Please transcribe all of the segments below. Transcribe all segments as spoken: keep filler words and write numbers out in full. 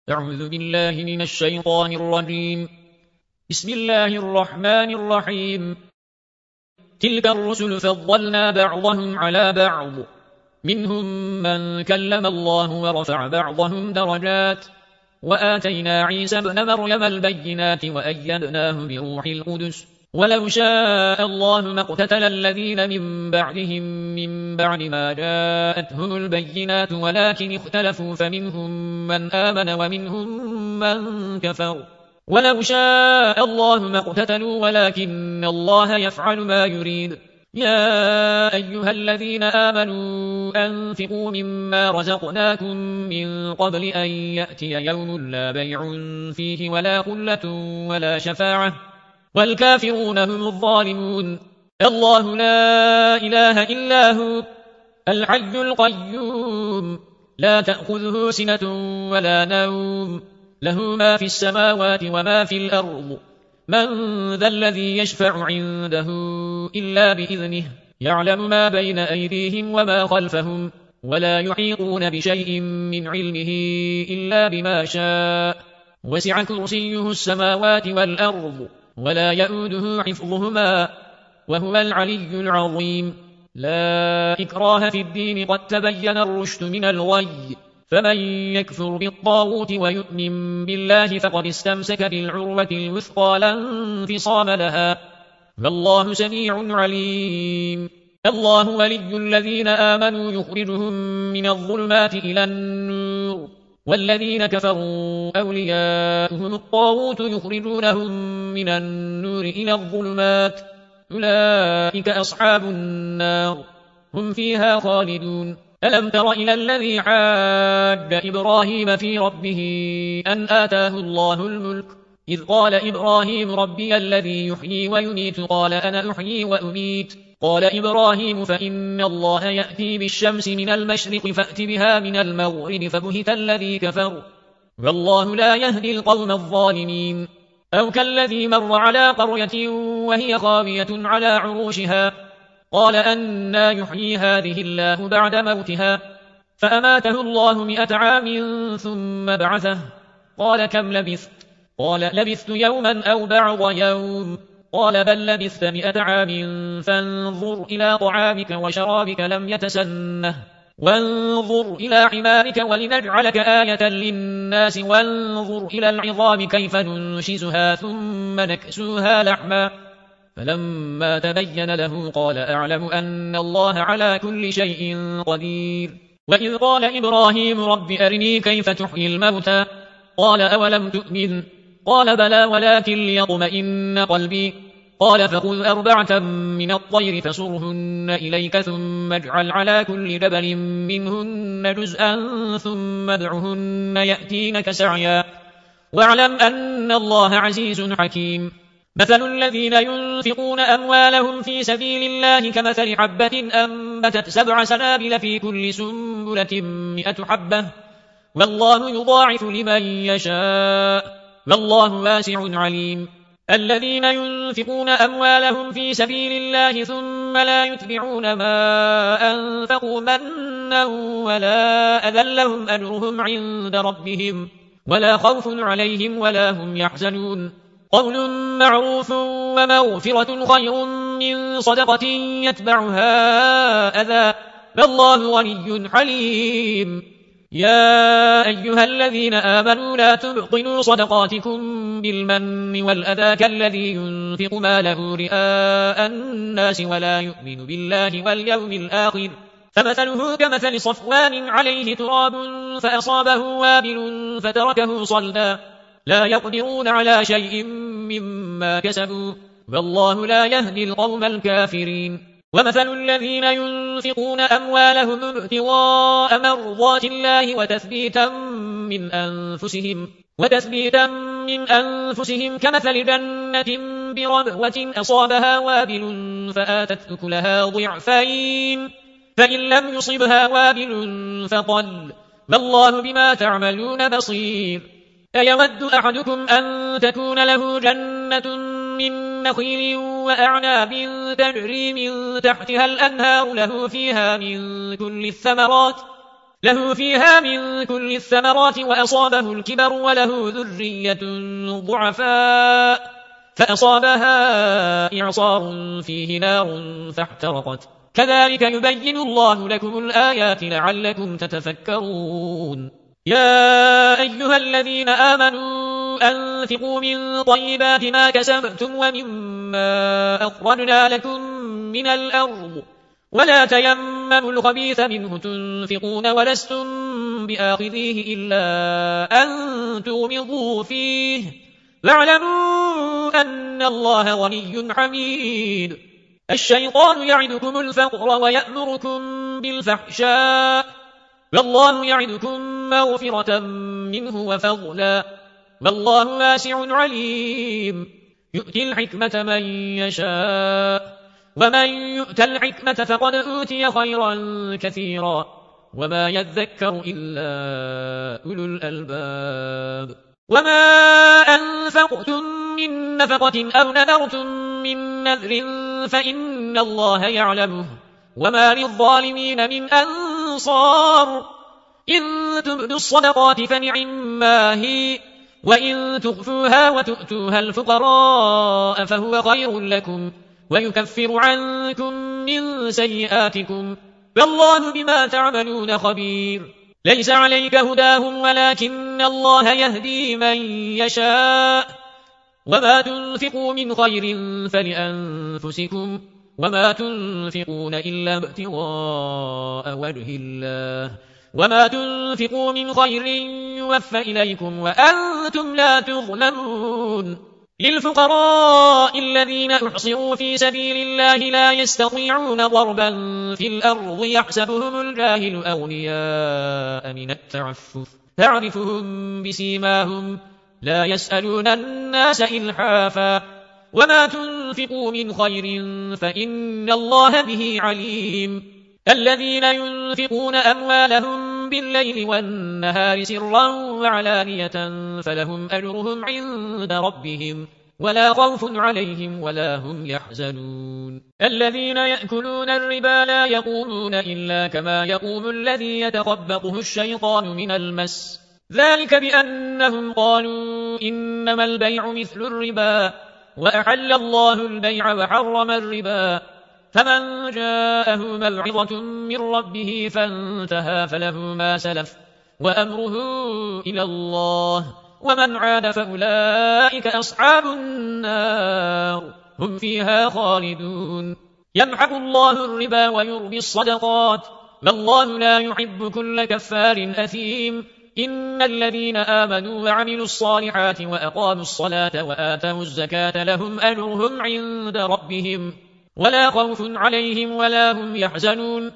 أعوذ بالله من الشيطان الرجيم. بسم الله الرحمن الرحيم. تلك الرسل فضلنا بعضهم على بعض، منهم من كلم الله ورفع بعضهم درجات، وآتينا عيسى ابن مريم البينات وأيدناه بروح القدس. ولو شاء الله ما اقتتل الذين من بعدهم من بعد ما جاءتهم البينات ولكن اختلفوا فمنهم من آمن ومنهم من كفر. ولو شاء الله ما اقتتلوا ولكن الله يفعل ما يريد. يا أيها الذين آمنوا أنفقوا مما رزقناكم من قبل أن يأتي يوم لا بيع فيه ولا خلة ولا شفاعة والكافرون هم الظالمون. الله لا إله إلا هو الحي القيوم، لا تأخذه سنة ولا نوم، له ما في السماوات وما في الأرض. من ذا الذي يشفع عنده إلا بإذنه، يعلم ما بين أيديهم وما خلفهم، ولا يحيطون بشيء من علمه إلا بما شاء. وسع كرسيه السماوات والأرض ولا يؤوده حفظهما وهو العلي العظيم. لا إكراه في الدين، قد تبين الرشد من الغي، فمن يكفر بالطاغوت ويؤمن بالله فقد استمسك بالعروة الوثقى لا انفصام لها، والله سميع عليم. الله ولي الذين آمنوا يخرجهم من الظلمات إلى النور، والذين كفروا أولياؤهم الطاغوت يخرجونهم من النور إلى الظلمات، أولئك أصحاب النار هم فيها خالدون. ألم تر إلى الذي حاج إبراهيم في ربه أن آتاه الله الملك، إذ قال إبراهيم ربي الذي يحيي ويميت قال أنا أحيي وأميت. قال إبراهيم فإن الله يأتي بالشمس من المشرق فأت بها من المغرب فبهت الذي كفر، والله لا يهدي القوم الظالمين. أو كالذي مر على قرية وهي خاوية على عروشها، قال أنى يحيي هذه الله بعد موتها، فأماته الله مئة عام ثم بعثه، قال كم لبثت؟ قال لبثت يوما أو بعض يوم، قال بل لبثت مئة عام فانظر إلى طعامك وشرابك لم يتسنه، وانظر إلى حمارك ولنجعلك آية للناس، وانظر إلى العظام كيف ننشزها ثم نكسوها لحما. فلما تبين له قال أعلم أن الله على كل شيء قدير. وإذ قال إبراهيم رب أرني كيف تحيي الموتى، قال أولم تؤمن؟ قال بلى ولكن ليطمئن قلبي. قال فخذ أربعة من الطير فصرهن إليك ثم اجعل على كل جبل منهن جزءا ثم ادعهن يأتينك سعيا، واعلم أن الله عزيز حكيم. مثل الذين ينفقون أموالهم في سبيل الله كمثل حبة أنبتت سبع سنابل في كل سنبلة مئة حبة، والله يضاعف لمن يشاء، والله واسع عليم. الذين ينفقون أموالهم في سبيل الله ثم لا يتبعون ما أنفقوا منا ولا أذى لهم أجرهم عند ربهم ولا خوف عليهم ولا هم يحزنون. قول معروف ومغفرة خير من صدقة يتبعها أذى، والله غني حليم. يا أيها الذين آمنوا لا تبطلوا صدقاتكم بالمن والأذى كالذي ينفق ماله رئاء الناس ولا يؤمن بالله واليوم الآخر، فمثله كمثل صفوان عليه تراب فأصابه وابل فتركه صلدا، لا يقدرون على شيء مما كسبوا، والله لا يهدي القوم الكافرين. ومثل الذين ينفقون أموالهم ابتغاء مرضات الله وتثبيتا من أنفسهم وتثبيتا من أنفسهم كمثل جنة بربوة أصابها وابل فآتت أكلها ضعفين، فإن لم يصبها وابل فطل، والله بما تعملون بصير. أيود أحدكم أن تكون له جنة من نخيل وأعناب تجري من تحتها الأنهار له فيها من كل الثمرات، له فيها من كل الثمرات وأصابه الكبر وله ذرية ضعفاء فأصابها إعصار فيه نار فاحترقت كذلك يبين الله لكم الآيات لعلكم تتفكرون يا أيها الذين آمنوا أنفقوا من طيبات ما كسبتم ومما أخرجنا لكم من الأرض ولا تيمموا الخبيث منه تنفقون ولستم بآخذيه إلا أن تغمضوا فيه واعلموا أن الله غني حميد الشيطان يعدكم الفقر ويأمركم بالفحشاء والله يعدكم مغفرة منه وفضلا والله واسع عليم يؤتي الحكمة من يشاء ومن يؤت الحكمة فقد أوتي خيرا كثيرا وما يذكر إلا أولو الألباب وما أنفقتم من نفقة أو نذرتم من نذر فإن الله يعلمه وما للظالمين من أنصار إن تبدوا الصدقات فنعما هي وإن تخفوها وتؤتوها الفقراء فهو خير لكم ويكفر عنكم من سيئاتكم والله بما تعملون خبير ليس عليك هداهم ولكن الله يهدي من يشاء وما تنفقوا من خير فلأنفسكم وما تنفقون إلا ابتغاء وجه الله وما تنفقوا من خير يوفى إليكم وأنتم لا تظلمون للفقراء الذين أحصروا في سبيل الله لا يستطيعون ضربا في الأرض يحسبهم الجاهل أغنياء من التعفف تعرفهم بسيماهم لا يسألون الناس إلحافا وما تنفقوا من خير فإن الله به عليم الذين ينفقون أموالهم بالليل والنهار سرا وعلانية فلهم أجرهم عند ربهم ولا خوف عليهم ولا هم يحزنون الذين يأكلون الربا لا يقومون إلا كما يقوم الذي يتخبطه الشيطان من المس ذلك بأنهم قالوا إنما البيع مثل الربا وأحل الله البيع وحرم الربا فمن جاءه موعظة من ربه فانتهى فله ما سلف وأمره إلى الله ومن عاد فأولئك أصحاب النار هم فيها خالدون يمحق الله الربا ويربي الصدقات والله لا يحب كل كفار أثيم إن الذين آمنوا وعملوا الصالحات وأقاموا الصلاة وآتوا الزكاة لهم أجرهم عند ربهم ولا خوف عليهم ولا هم يحزنون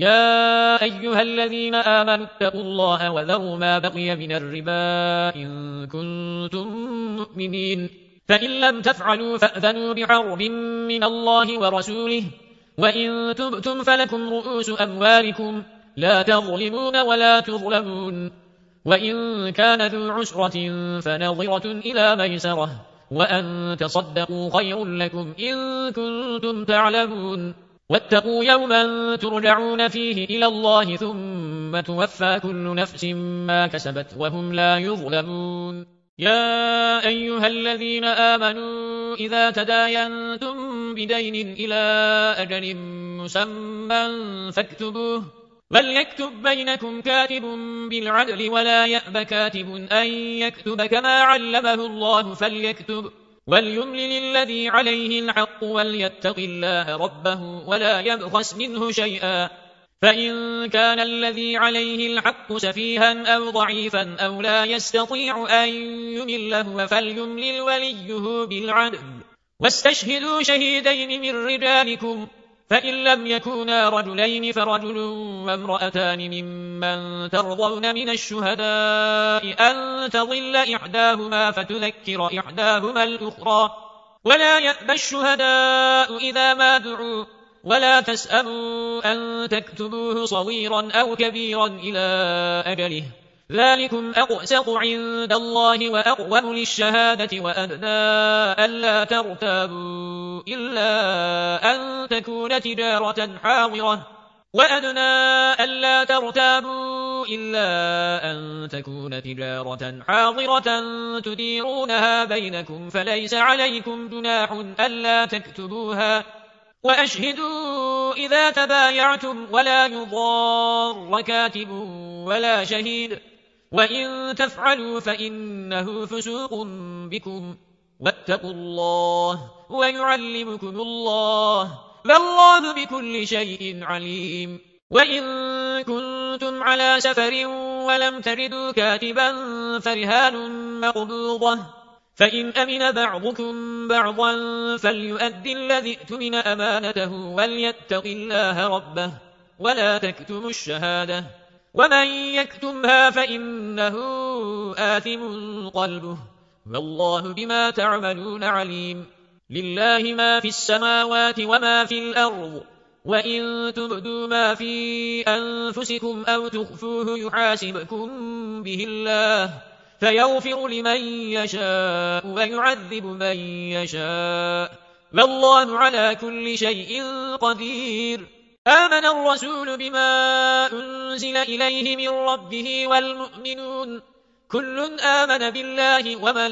يا أيها الذين آمنوا اتقوا الله وذروا ما بقي من الربا إن كنتم مؤمنين فإن لم تفعلوا فأذنوا بحرب من الله ورسوله وإن تبتم فلكم رؤوس أموالكم لا تظلمون ولا تظلمون وإن كان ذو عسرة فنظرة إلى ميسرة وأن تصدقوا خير لكم إن كنتم تعلمون واتقوا يوما ترجعون فيه إلى الله ثم توفى كل نفس ما كسبت وهم لا يظلمون يا أيها الذين آمنوا إذا تداينتم بدين إلى أجل مسمى فاكتبوه وليكتب بينكم كاتب بالعدل ولا يأب كاتب أن يكتب كما علمه الله فليكتب وليملل الذي عليه الحق وليتق الله ربه ولا يبخس منه شيئا فإن كان الذي عليه الحق سفيها أو ضعيفا أو لا يستطيع أن يمله فليملل وليه بالعدل واستشهدوا شهيدين من رجالكم فإن لم يكونا رجلين فرجل وامرأتان ممن ترضون من الشهداء أن تضل إحداهما فتذكر إحداهما الأخرى ولا يأبى الشهداء إذا ما دعوا ولا تسأموا أن تكتبوه صغيرا أو كبيرا إلى أجله ذلكم أقسط عند الله وأقوم للشهادة وأدنى ألا ترتابوا إلا أن تكون تجارة حاضرة وأدنى ألا ترتابوا إلا أن تكون تجارة حاضرة تديرونها بينكم فليس عليكم جناح ألا تكتبوها وأشهدوا إذا تبايعتم ولا يضار كاتب ولا شهيد وإن تفعلوا فإنه فسوق بكم واتقوا الله ويعلمكم الله والله بكل شيء عليم. وإن كنتم على سفر ولم تجدوا كاتبا فرهان مقبوضة فإن أمن بعضكم بعضا فليؤدي الذي ائتمن أمانته وليتق الله ربه ولا تكتموا الشهادة ومن يكتمها فإنه آثم قلبه والله بما تعملون عليم. لله ما في السماوات وما في الأرض وإن تبدوا ما في أنفسكم أو تخفوه يحاسبكم به الله فيغفر لمن يشاء ويعذب من يشاء والله على كل شيء قدير. آمن الرسول بما أنزل إليه من ربه والمؤمنون كل آمن بالله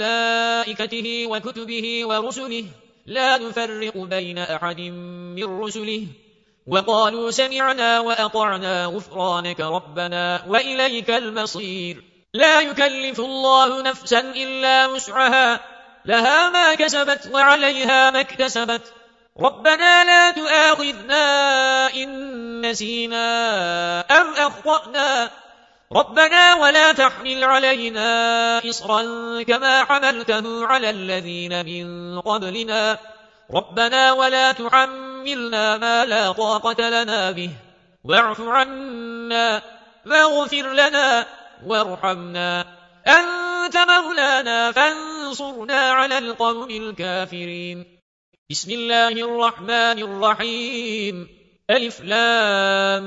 وملائكته وكتبه ورسله لا نفرق بين أحد من رسله وقالوا سمعنا وأطعنا غفرانك ربنا وإليك المصير. لا يكلف الله نفسا إلا وسعها لها ما كسبت وعليها ما اكتسبت ربنا لا تؤاخذنا إن نسينا أم أخطأنا ربنا ولا تحمل علينا إصرا كما حملته على الذين من قبلنا ربنا ولا تحملنا ما لا طاقة لنا به واعف عنا واغفر لنا وارحمنا أنت مولانا فانصرنا على القوم الكافرين. بسم الله الرحمن الرحيم ألف لام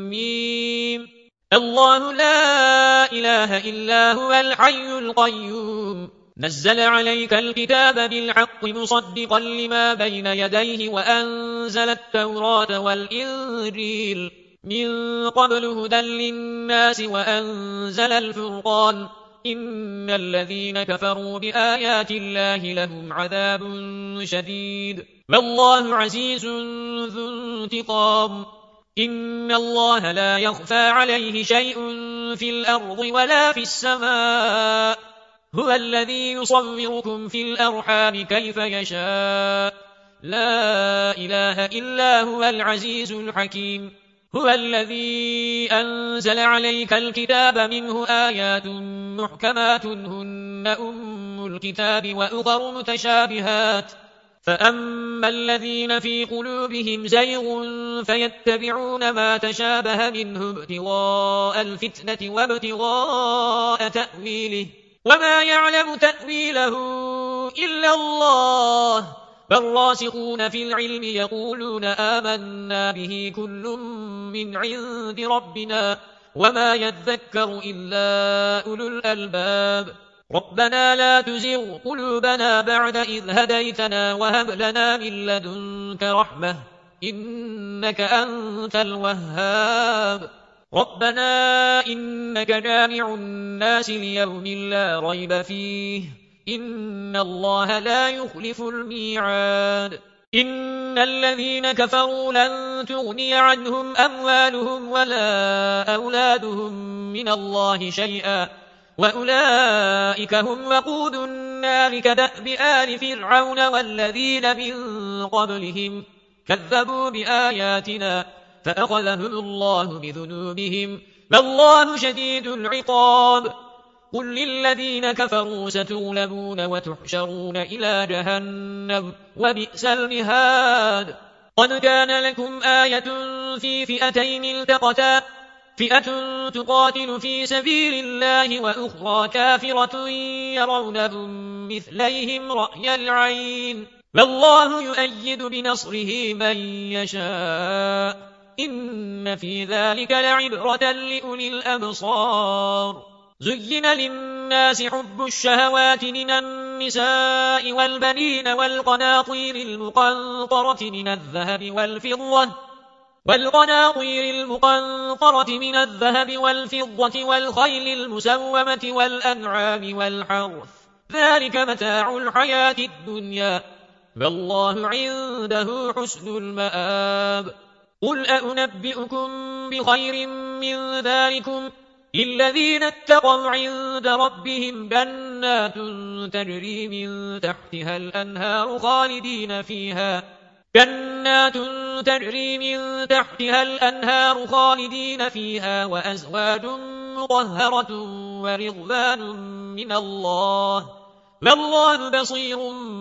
ميم الله لا إله إلا هو الحي القيوم نزل عليك الكتاب بالحق مصدقا لما بين يديه وأنزل التوراة والإنجيل من قبل هدى للناس وأنزل الفرقان إن الذين كفروا بآيات الله لهم عذاب شديد والله عزيز ذو انتقام. إن الله لا يخفى عليه شيء في الأرض ولا في السماء هو الذي يصوركم في الأرحام كيف يشاء لا إله إلا هو العزيز الحكيم. هو الذي أنزل عليك الكتاب منه آيات محكمات هن أم الكتاب وأخر متشابهات فأما الذين في قلوبهم زيغ فيتبعون ما تشابه منه ابتغاء الفتنة وابتغاء تأويله وما يعلم تأويله إلا الله فالراسخون في العلم يقولون آمنا به كل من عند ربنا وما يذكر إلا أولو الألباب. ربنا لا تزغ قلوبنا بعد إذ هديتنا وهب لنا من لدنك رحمة إنك أنت الوهاب. ربنا إنك جامع الناس ليوم لا ريب فيه إن الله لا يخلف الميعاد. إن الذين كفروا لن تغني عنهم أموالهم ولا أولادهم من الله شيئا وأولئك هم وقود النار كدأب آل فرعون والذين من قبلهم كذبوا بآياتنا فأخذهم الله بذنوبهم والله شديد العقاب. قل للذين كفروا ستغلبون وتحشرون إلى جهنم وبئس المهاد. قد كان لكم آية في فئتين التقتا فئة تقاتل في سبيل الله وأخرى كافرة يرونهم مثليهم رأي العين والله يؤيد بنصره من يشاء إن في ذلك لعبرة لأولي الأبصار. زين للناس حب الشهوات من النساء والبنين والقناطير المقنطرة من الذهب والفضة والقناطير المقنطرة من الذهب والفضة والخيل المسومة والأنعام والحرث ذلك متاع الحياة الدنيا والله عنده حسن المآب قل أنبئكم بخير من ذلكم للذين اتقوا عند ربهم جنات تجري من تحتها الأنهار خالدين فيها جنات تجري من تحتها الأنهار خالدين فيها وأزواج مطهرة ورضوان من الله والله بصير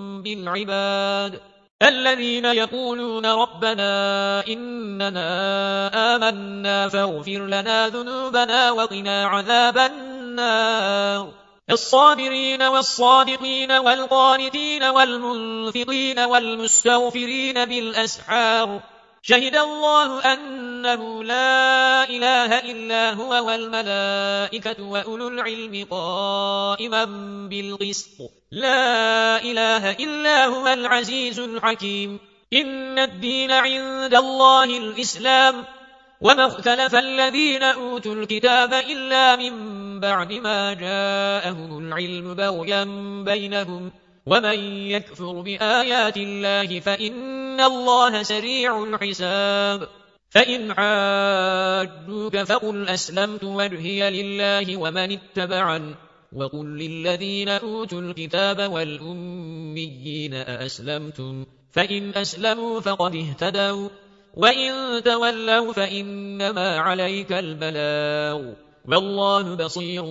بالعباد الذين يقولون ربنا إننا آمنا فاغفر لنا ذنوبنا وقنا عذاب النار الصابرين والصادقين والقانتين والمنفقين والمستغفرين بالأسحار شهد الله أنه لا إله إلا هو والملائكة وأولو العلم قائما بالقسط لا إله إلا هو العزيز الحكيم إن الدين عند الله الإسلام وما اختلف الذين أوتوا الكتاب إلا من بعد ما جاءهم العلم بغيا بينهم ومن يكفر بآيات الله فإن الله سريع الحساب فإن حاجوك فقل أسلمت وجهي لله ومن اتبعن وقل للذين أوتوا الكتاب والأميين أأسلمتم فإن أسلموا فقد اهتدوا وإن تولوا فإنما عليك البلاغ والله بصير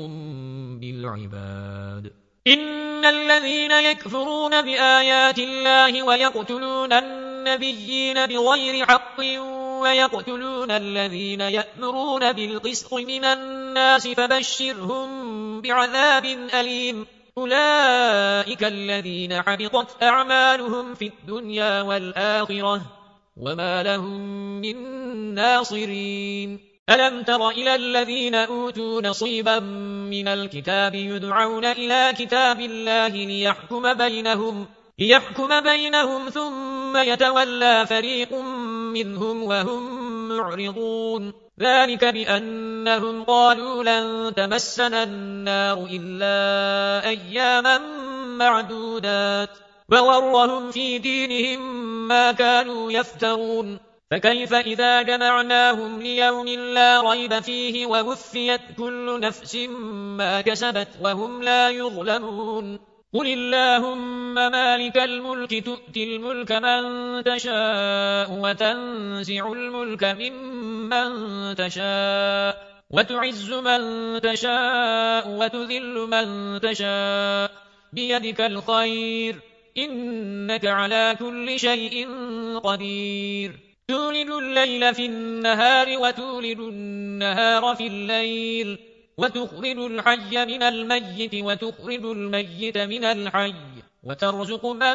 بالعباد إن الذين يكفرون بآيات الله ويقتلون النبيين بغير حق ويقتلون الذين يأمرون بالقسط من الناس فبشرهم بعذاب أليم أولئك الذين حبطت أعمالهم في الدنيا والآخرة وما لهم من ناصرين ألم تر إلى الذين أوتوا نصيبا من الكتاب يدعون إلى كتاب الله ليحكم بينهم ليحكم بينهم ثم يتولى فريق منهم وهم معرضون ذلك بأنهم قالوا لن تمسنا النار إلا أياما معدودات وغرهم في دينهم ما كانوا يفترون فكيف إذا جمعناهم ليوم لا ريب فيه ووفيت كل نفس ما كسبت وهم لا يظلمون قل اللهم مالك الملك تؤتي الملك من تشاء وتنزع الملك ممن تشاء وتعز من تشاء وتذل من تشاء بيدك الخير إنك على كل شيء قدير تولد الليل في النهار وتولد النهار في الليل وتخرج الحي من الميت وتخرج الميت من الحي وترزق من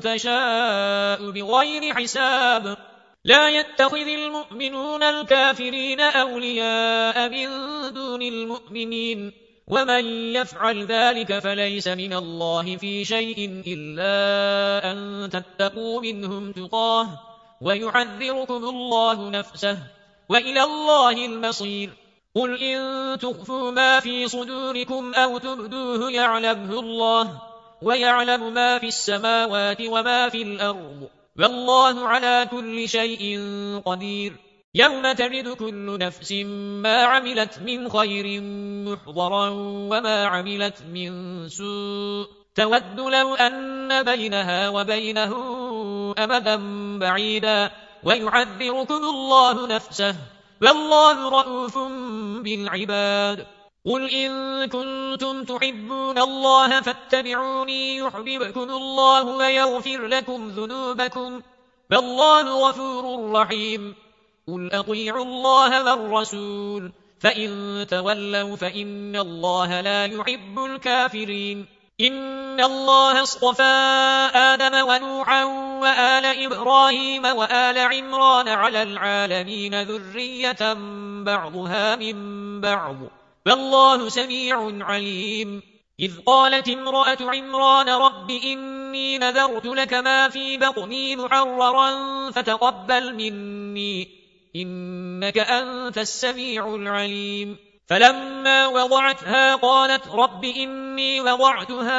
تشاء بغير حساب لا يتخذ المؤمنون الكافرين أولياء من دون المؤمنين ومن يفعل ذلك فليس من الله في شيء إلا أن تتقوا منهم تقاه ويحذركم الله نفسه وإلى الله المصير قل إن تخفوا ما في صدوركم أو تبدوه يعلمه الله ويعلم ما في السماوات وما في الأرض والله على كل شيء قدير يوم تجد كل نفس ما عملت من خير محضرا وما عملت من سوء تود لو أن بينها وبينه أمدا بعيدا ويعذركم الله نفسه والله رؤوف بالعباد قل إن كنتم تحبون الله فاتبعوني يحببكم الله ويغفر لكم ذنوبكم والله غفور رحيم قل أطيعوا الله والرسول فإن تولوا فإن الله لا يحب الكافرين إن الله اصطفى آدم ونوحا وآل إبراهيم وآل عمران على العالمين ذرية بعضها من بعض والله سميع عليم إذ قالت امرأة عمران رب إني نذرت لك ما في بطني محررا فتقبل مني إنك أنت السميع العليم. فلما وضعتها قالت رب إني وضعتها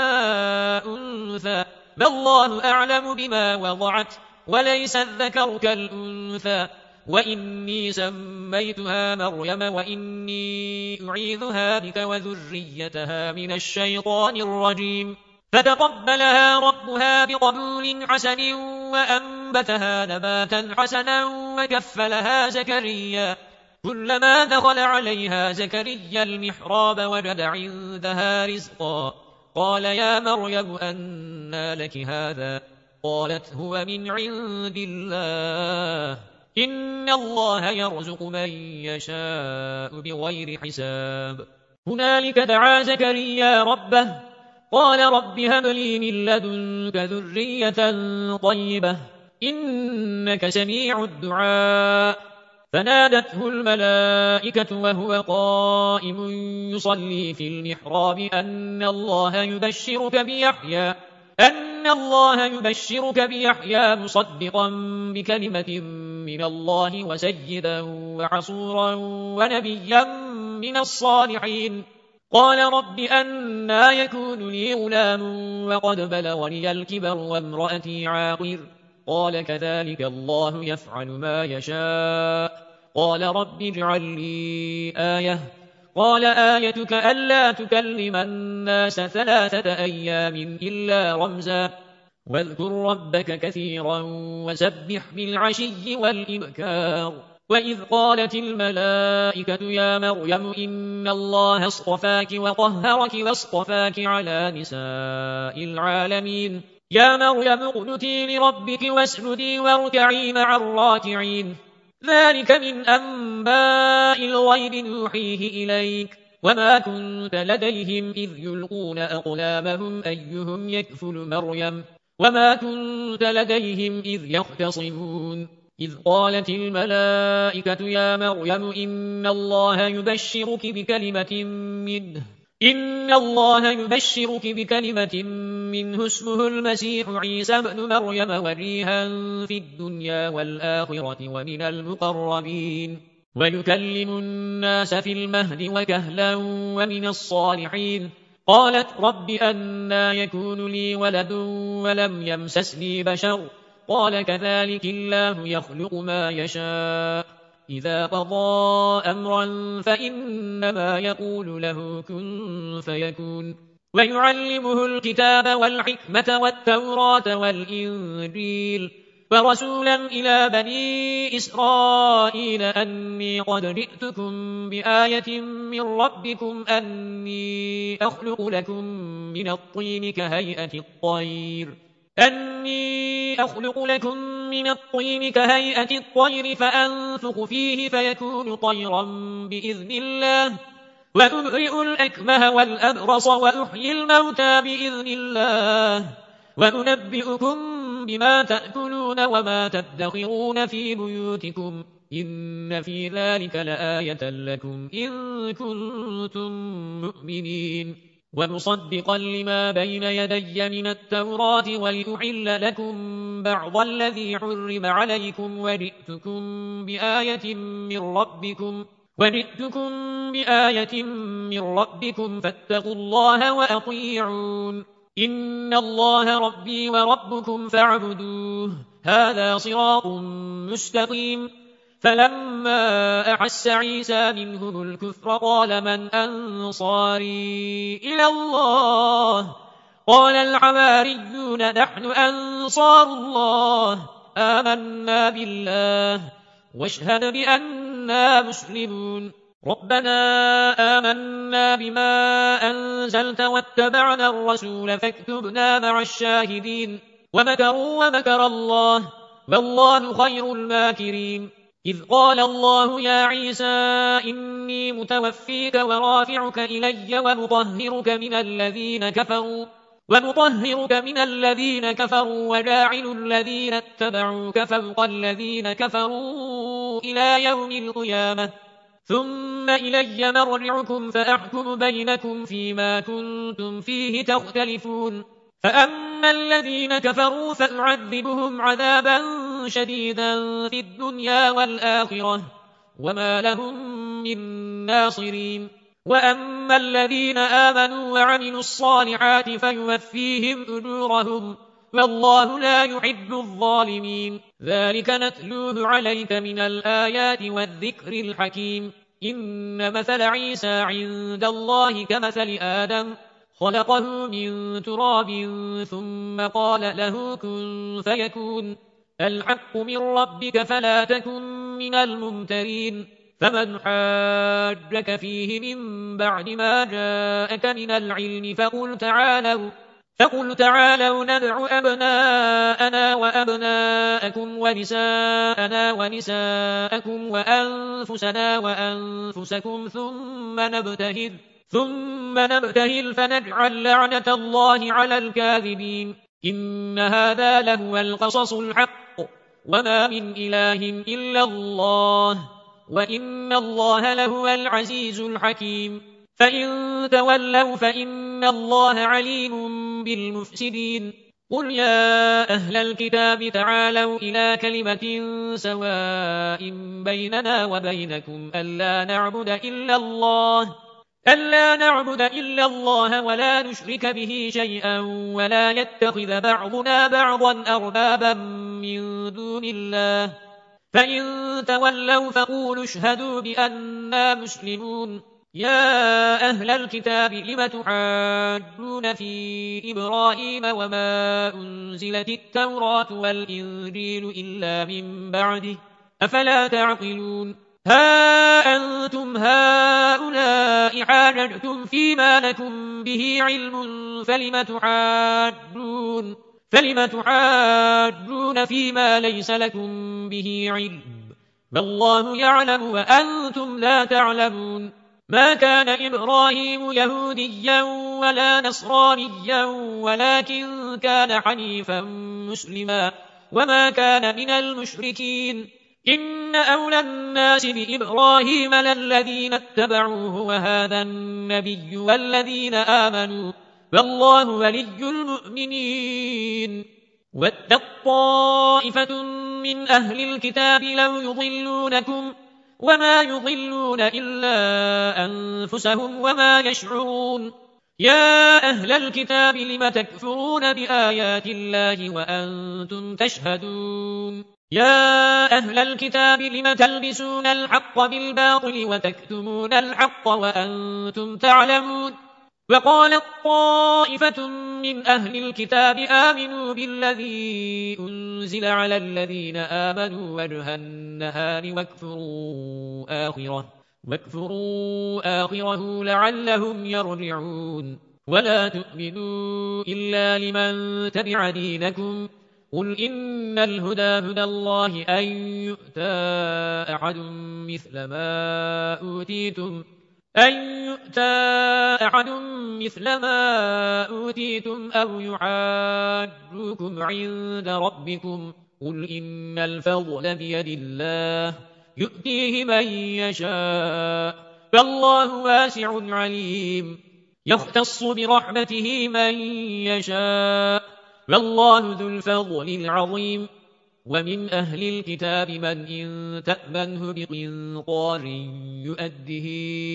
أنثى والله أعلم بما وضعت وليس الذكر كالأنثى وإني سميتها مريم وإني أعيذها بك وذريتها من الشيطان الرجيم. فتقبلها ربها بقبول حسن وأنبتها نباتا حسنا وكفلها زكريا. كلما دخل عليها زكريا المحراب وجد عندها رزقا قال يا مريم أنى لك هذا؟ قالت هو من عند الله إن الله يرزق من يشاء بغير حساب. هنالك دعا زكريا ربه قال رب هب لي من لدنك ذرية طيبة إنك سميع الدعاء. فنادته الملائكة وهو قائم يصلي في المحراب أن الله يبشرك بيحيى أن الله يبشرك بيحيى مصدقا بكلمة من الله وسيدا وحصورا ونبيا من الصالحين. قال رب أنى يكون لي غلام وقد بلغني الكبر وامرأتي عاقر قال كذلك الله يفعل ما يشاء. قال رب اجعل لي آية قال آيتك ألا تكلم الناس ثلاثة أيام إلا رمزا واذكر ربك كثيرا وسبح بالعشي والإبكار. وإذ قالت الملائكة يا مريم إن الله اصطفاك وطهرك واصطفاك على نساء العالمين. يا مريم اقنتي لربك واسجدي واركعي مع الراكعين. ذلك من أنباء الغيب نوحيه إليك وما كنت لديهم إذ يلقون أقلامهم أيهم يكفل مريم وما كنت لديهم إذ يختصمون. إذ قالت الملائكة يا مريم إن الله يبشرك بكلمة منه إن الله يبشرك بكلمة منه اسمه المسيح عيسى ابن مريم وجيها في الدنيا والآخرة ومن المقربين ويكلم الناس في المهد وكهلا ومن الصالحين. قالت رب أنى يكون لي ولد ولم يمسسني بشر قال كذلك الله يخلق ما يشاء إذا قضى أمرا فإنما يقول له كن فيكون. ويعلمه الكتاب والحكمة والتوراة والإنجيل ورسولا إلى بني إسرائيل أني قد جئتكم بآية من ربكم أني أخلق لكم من الطين كهيئة الطير أني أخلق لكم من الطين كهيئة الطير فأنفخ فيه فيكون طيرا بإذن الله وأبرئ الأكمه والأبرص وأحيي الموتى بإذن الله وأنبئكم بما تأكلون وما تدخرون في بيوتكم إن في ذلك لآية لكم إن كنتم مؤمنين. ومصدقا لما بين يدي من التوراة ولأحل لكم بعض الذي حرم عليكم وجئتكم بآية من ربكم وجئتكم بآية من ربكم فاتقوا الله وأطيعون إن الله ربي وربكم فاعبدوه هذا صراط مستقيم. فلما أحس عيسى منهم الكفر قال من أنصاري إلى الله قال الحواريون نحن أنصار الله آمنا بالله واشهد بأننا مسلمون. ربنا آمنا بما أنزلت واتبعنا الرسول فاكتبنا مع الشاهدين. ومكروا ومكر الله والله خير الماكرين. إذ قال الله يا عيسى إني متوفيك ورافعك إلي ومطهرك من الذين كفروا ومطهرك من الذين كفروا وجاعل الذين اتبعوك فوق الذين كفروا إلى يوم القيامة ثم إلي مرجعكم فأحكم بينكم فيما كنتم فيه تختلفون. فأما الذين كفروا فأعذبهم عذابا شديدا في الدنيا والآخرة وما لهم من ناصرين. وأما الذين آمنوا وعملوا الصالحات فيوفيهم أجورهم والله لا يحب الظالمين. ذلك نتلوه عليك من الآيات والذكر الحكيم. إن مثل عيسى عند الله كمثل آدم خلقه من تراب ثم قال له كن فيكون. الحق من ربك فلا تكن من الممترين. فمن حاجك فيه من بعد ما جاءك من العلم فقل تعالوا فقل تعالوا ندع أبناءنا وأبناءكم ونساءنا ونساءكم وأنفسنا وأنفسكم ثم نبتهل ثم نبتهل فنجعل لعنة الله على الكاذبين. إن هذا لهو القصص الحق وما من إله إلا الله وإن الله لهو العزيز الحكيم. فإن تولوا فإن الله عليم بالمفسدين. قل يا أهل الكتاب تعالوا إلى كلمة سواء بيننا وبينكم ألا نعبد إلا الله ألا نعبد إلا الله ولا نشرك به شيئا ولا يتخذ بعضنا بعضا أربابا من دون الله. فإن تولوا فقولوا اشهدوا بأننا مسلمون. يا أهل الكتاب لم تحاجون في إبراهيم وما أنزلت التوراة والإنجيل إلا من بعده أفلا تعقلون. ها أنتم هؤلاء حاججتم فيما لكم به علم فلم تحاجون فلم تحاجون فيما ليس لكم به علم والله يعلم وأنتم لا تعلمون. ما كان إبراهيم يهوديا ولا نصرانيا ولكن كان حنيفا مسلما وما كان من المشركين. إن أولى الناس بإبراهيم للذين اتبعوه وهذا النبي والذين آمنوا والله ولي المؤمنين. وَدَّت طَّائِفَةٌ من أهل الكتاب لو يضلونكم وما يضلون إلا أنفسهم وما يشعرون. يا أهل الكتاب لم تكفرون بآيات الله وأنتم تشهدون. يا أهل الكتاب لم تلبسون الحق بالباطل وتكتمون الحق وأنتم تعلمون. وقالت طائفة من أهل الكتاب آمنوا بالذي أنزل على الذين آمنوا وجه النهار واكفروا آخره, واكفروا آخره لعلهم يرجعون. ولا تؤمنوا إلا لمن تبع دينكم. قل إن الهدى هدى الله أن يؤتى أحد مثل ما أوتيتم أن يؤتى أحد مثل ما أوتيتم أو يعادوكم عند ربكم. قل إن الفضل بيد الله يؤتيه من يشاء فالله واسع عليم. يختص برحمته من يشاء والله ذو الفضل العظيم. ومن أهل الكتاب من إن تأمنه بقنطار يؤده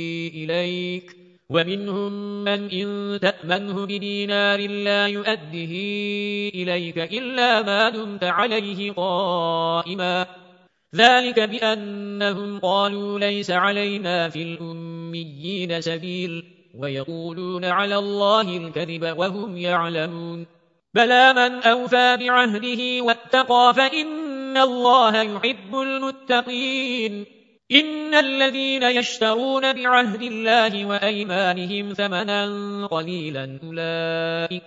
إليك ومنهم من إن تأمنه بدينار لا يؤده إليك إلا ما دمت عليه قائما. ذلك بأنهم قالوا ليس علينا في الأميين سبيل ويقولون على الله الكذب وهم يعلمون. بلى من أوفى بعهده واتقى فإن الله يحب المتقين. إن الذين يشترون بعهد الله وأيمانهم ثمنا قليلا أولئك,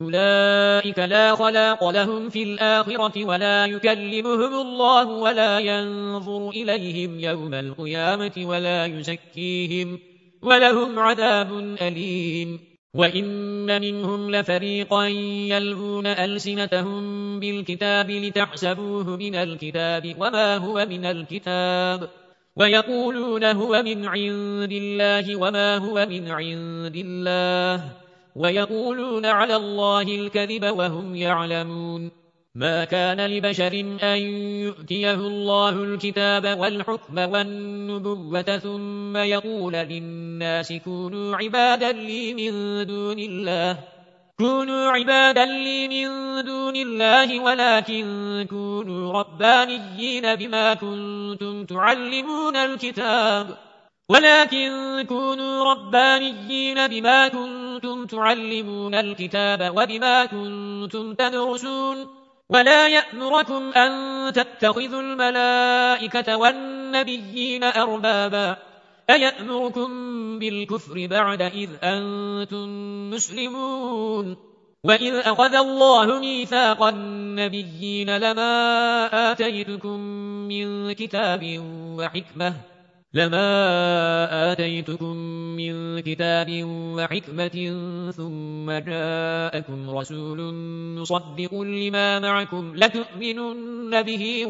أولئك لا خلاق لهم في الآخرة ولا يكلمهم الله ولا ينظر إليهم يوم القيامة ولا يزكيهم ولهم عذاب أليم. وإن منهم لفريقا يلوون ألسنتهم بالكتاب لتحسبوه من الكتاب وما هو من الكتاب ويقولون هو من عند الله وما هو من عند الله ويقولون على الله الكذب وهم يعلمون. ما كان لبشر أن يؤتيه الله الكتاب والحكم والنبوة ثم يقول للناس كونوا عبادا لي من دون الله كونوا عبادا لي من دون الله ولكن كونوا ربانيين بما كنتم تعلمون الكتاب ولكن كونوا ربانيين بما كنتم تعلمون الكتاب وبما كنتم تدرسون ولا يأمركم أن تتخذوا الملائكة والنبيين أربابا أيأمركم بالكفر بعد إذ أنتم مسلمون وإذ أخذ الله ميثاق النبيين لما آتيتكم من كتاب وحكمة لما آتيتكم من كتاب وحكمة ثم جاءكم رسول مصدق لما معكم لتؤمنن به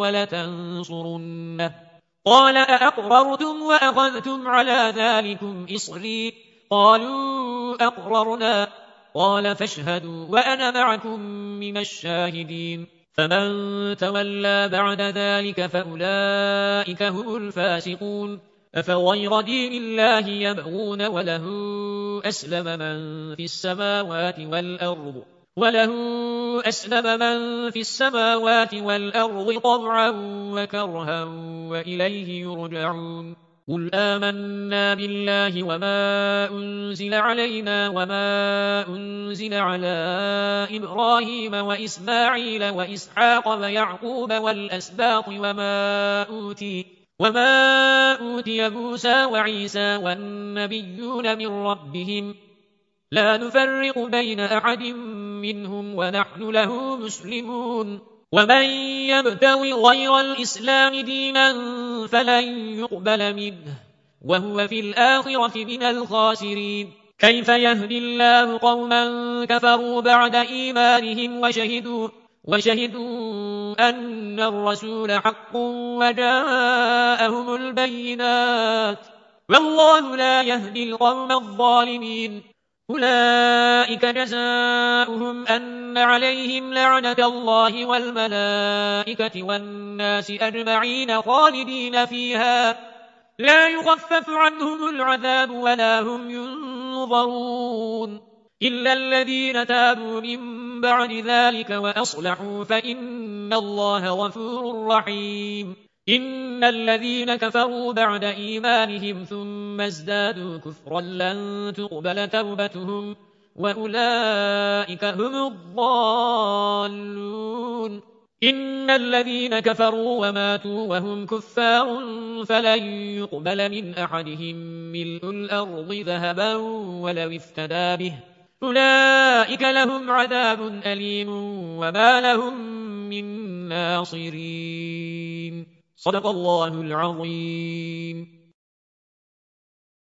ولتنصرنه قال أأقررتم وأخذتم على ذلكم إصري قالوا أقررنا قال فاشهدوا وأنا معكم من الشاهدين فمن تولى بعد ذلك فأولئك هم الفاسقون أفغير دين الله يبغون وله أسلم من في السماوات والأرض وله أسلم من في السماوات والأرض طوعا وكرها وإليه يرجعون قل آمنا بالله وما أنزل علينا وما أنزل على إبراهيم وإسماعيل وإسحاق ويعقوب والأسباط وما أوتي وما أوتي موسى وعيسى والنبيون من ربهم لا نفرق بين أحد منهم ونحن له مسلمون ومن يبتغي غير الإسلام دينا فلن يقبل منه وهو في الآخرة من الخاسرين كيف يهدي الله قوما كفروا بعد إيمانهم وشهدوا وشهدوا أن الرسول حق وجاءهم البينات والله لا يهدي القوم الظالمين أولئك جزاؤهم أن عليهم لعنة الله والملائكة والناس أجمعين خالدين فيها لا يخفف عنهم العذاب ولا هم ينظرون إلا الذين تابوا من بعد ذلك وأصلحوا فإن الله غفور رحيم إن الذين كفروا بعد إيمانهم ثم ازدادوا كفرا لن تقبل توبتهم وأولئك هم الضالون إن الذين كفروا وماتوا وهم كفار فلن يقبل من أحدهم ملء الأرض ذهبا ولو افتدى به أولئك لهم عذاب أليم وما لهم من ناصرين صدق الله العظيم